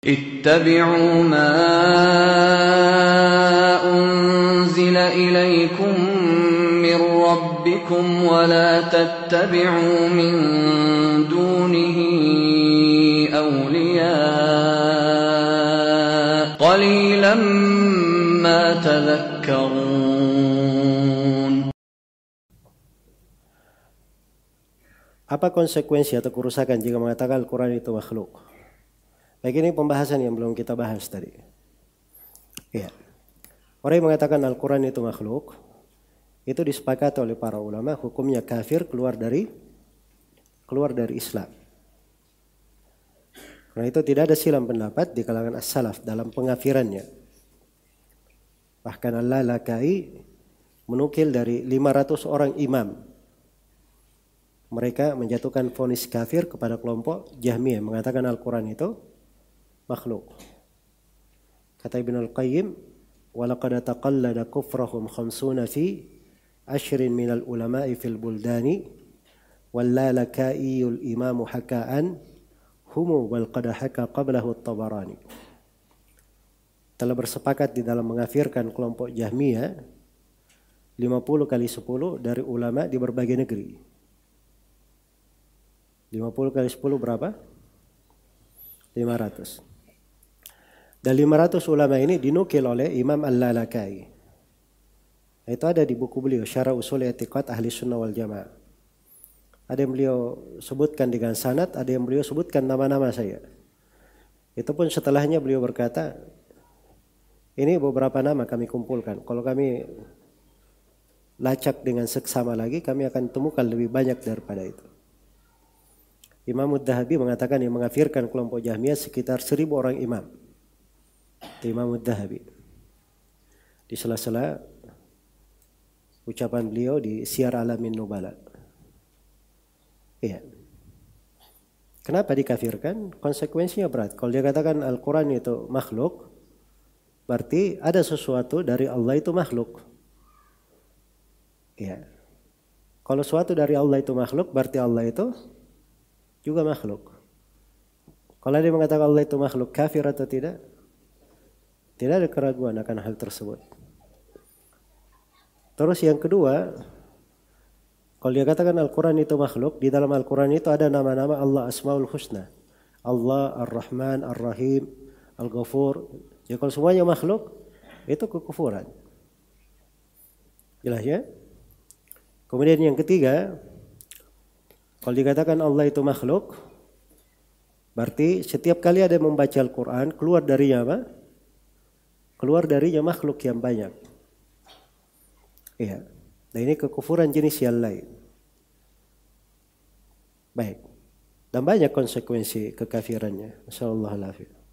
اتبعوا ما أنزل إليكم من ربكم ولا تتبعوا من دونه أولياء قليلا ما تذكرون. Apa konsekuensi atau kerusakan jika mengatakan Al-Quran itu makhluk? Baik, ini pembahasan yang belum kita bahas tadi. Ya. Orang yang mengatakan Al-Quran itu makhluk, itu disepakati oleh para ulama, hukumnya kafir, keluar dari Islam. Karena itu tidak ada silang pendapat di kalangan as-salaf dalam pengafirannya. Bahkan Al-Lalakai menukil dari 500 orang imam. Mereka menjatuhkan vonis kafir kepada kelompok Jahmiyah, mengatakan Al-Quran itu makhluk. Kata Ibnu Al-Qayyim, walaqad taqallada kufrahum 50 fi ashrin minal ulama'i fil buldani wallalakaiyul imamu haka'an humu wal qad haka qablahu at-Tabarani. Telah bersepakat di dalam mengafirkan kelompok Jahmiyah 50 kali 10 dari ulama di berbagai negeri. 50 kali 10 berapa? 500. Dan 500 ulama ini dinukil oleh Imam Al-Lalakai. Itu ada di buku beliau, Syarah Ushul I'tiqad Ahli Sunnah wal Jamaah. Ada yang beliau sebutkan dengan sanad, ada yang beliau sebutkan nama-nama saya. Itu pun setelahnya beliau berkata, ini beberapa nama kami kumpulkan. Kalau kami lacak dengan seksama lagi, kami akan temukan lebih banyak daripada itu. Imam Ad-Dahabi mengatakan yang mengafirkan kelompok Jahmiyah sekitar 1000 orang imam. Itu Imam Ad-Dahabi. Di sela-sela ucapan beliau di Syiar Alamin Nubala. Iya. Kenapa dikafirkan? Konsekuensinya berat. Kalau dia katakan Al-Quran itu makhluk, berarti ada sesuatu dari Allah itu makhluk. Iya. Kalau sesuatu dari Allah itu makhluk, berarti Allah itu juga makhluk. Kalau dia mengatakan Allah itu makhluk, kafir atau tidak? Tidak ada keraguan akan hal tersebut. Terus yang kedua, kalau dia katakan Al-Quran itu makhluk, di dalam Al-Quran itu ada nama-nama Allah Asmaul Husna. Allah, Ar-Rahman, Ar-Rahim, Al-Ghafur. Ya kalau semuanya makhluk, itu kekufuran. Jelas ya? Kemudian yang ketiga, kalau dikatakan Allah itu makhluk, berarti setiap kali ada yang membaca Al-Quran, keluar darinya apa? Keluar darinya makhluk yang banyak. Iya. Nah ini kekufuran jenis yang lain. Baik. Dan banyak konsekuensi kekafirannya. Masyaallah.